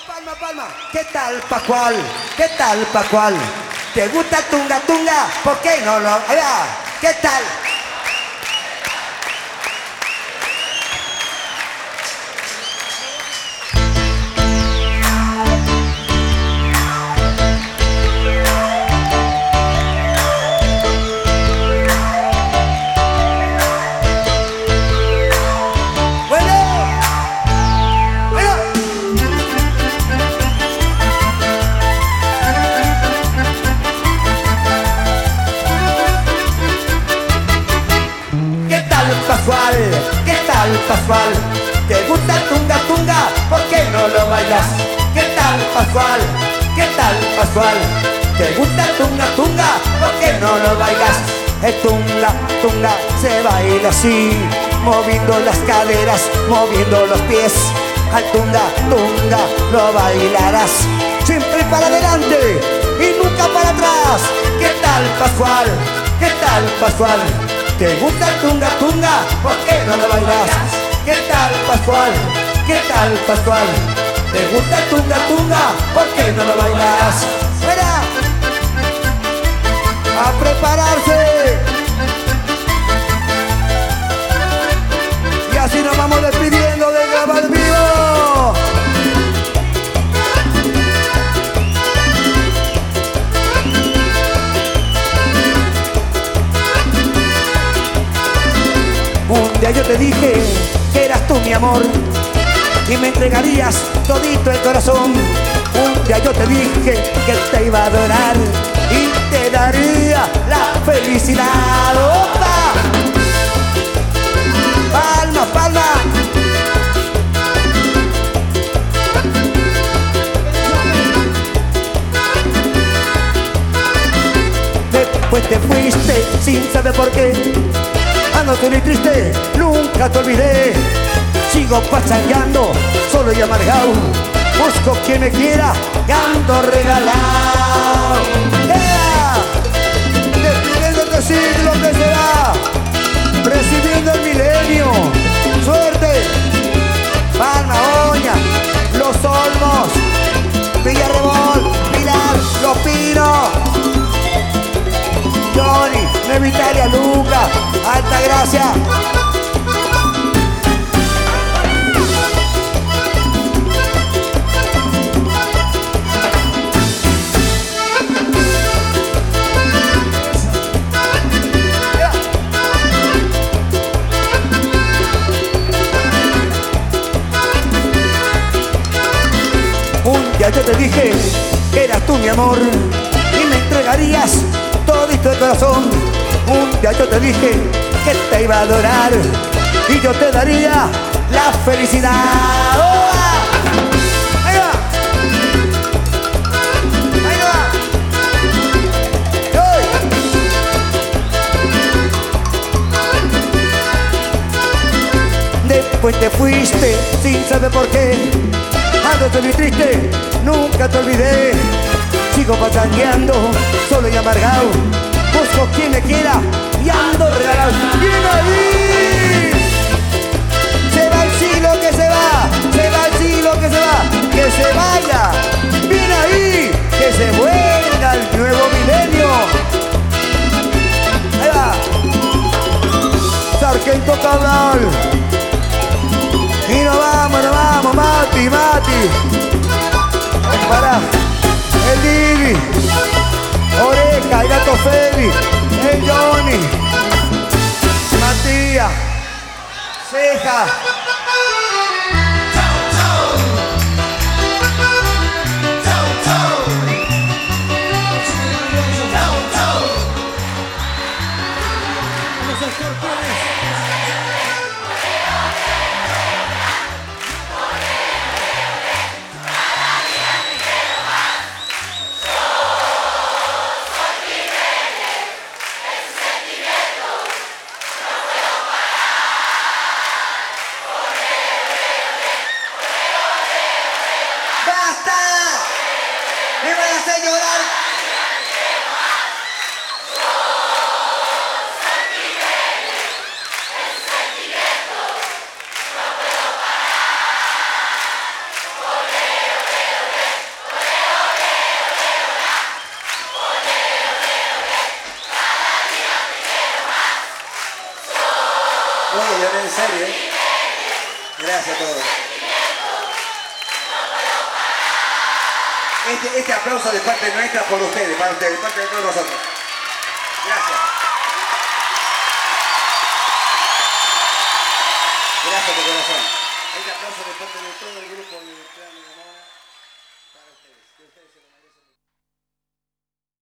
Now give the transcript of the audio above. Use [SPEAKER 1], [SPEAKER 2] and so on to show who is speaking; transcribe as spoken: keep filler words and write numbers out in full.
[SPEAKER 1] palma, palma. ¿Qué tal, Pascual? ¿Qué tal, Pascual? ¿Te gusta tunga, tunga? ¿Por qué no lo...? Ahí va. ¿Qué tal? Pascual, ¿qué tal, Pascual? ¿Te gusta tunga, tunga? ¿Por qué no lo bailas? ¿Qué tal, Pascual? ¿Qué tal, Pascual? ¿Te gusta tunga, tunga? ¿Por qué no lo bailas? El tunga, tunga se baila así, moviendo las caderas, moviendo los pies. Al tunga, tunga lo bailarás, siempre para adelante y nunca para atrás. ¿Qué tal, Pascual? ¿Qué tal, Pascual? ¿Te gusta el tunga, tunga? ¿Por qué no lo bailas? ¿Qué tal, Pascual? ¿Qué tal, Pascual? ¿Te gusta el tunga, tunga? ¿Por qué no lo bailas? ¡Fuera! ¡A prepararse! Y así nos vamos despidiendo de Grabar Vivo. Un día yo te dije que eras tú mi amor y me entregarías todito el corazón. Un día yo te dije que te iba a adorar y te daría la felicidad. ¡Opa! ¡Palma, palma! Después te fuiste sin saber por qué. Ando solo y triste, nunca te olvidé. Sigo pachangueando, solo y amargado. Busco quien me quiera y ando regalado. ¡Yeah! Despidiendo este siglo que se va, recibiendo el milenio. ¡Suerte! Palma, Oña, Los Olmos, Villarrebol, Pilar, Los Pinos, Johnny, Nueva Italia, Luca, Alta Gracia. Un día yo te dije que eras tú mi amor y me entregarías todito el corazón. Un día yo te dije que te iba a adorar y yo te daría la felicidad. ¡Oh! ¡Ahí va! ¡Ahí va! ¡Hoy! Después te fuiste sin saber por qué. Ando solo y triste, nunca te olvidé. Sigo pachangueando, solo y amargado. Busco quien me quiera y ando regalado. ¡Bien ahí! Se va el siglo que se va, se va el siglo que se va, que se vaya. ¡Bien ahí! Que se vuelva el nuevo milenio. Ahí va. Sargento Cabral. Y nos vamos, nos vamos, Mati, Mati. Para el Divi, Oreja, el Gato Feli, el Johnny, Matías, Ceja. Oh, ya en serio. ¿eh? Gracias a todos. Este, este aplauso de parte nuestra por ustedes, para ustedes, de parte de todos nosotros. Gracias. Gracias de corazón. Este aplauso de parte de todo el grupo de